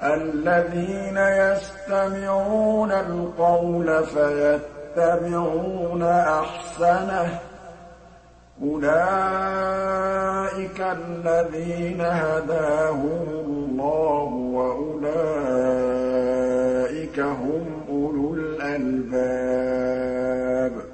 الَّذِينَ يَسْتَمِعُونَ الْقَوْلَ فَيَتَّبِعُونَ أَحْسَنَهُ ۚ أُولَٰئِكَ الَّذِينَ هَدَاهُمُ اللَّهُ ۖ وَأُولَٰئِكَ هُمْ أُولُو الْأَلْبَابِ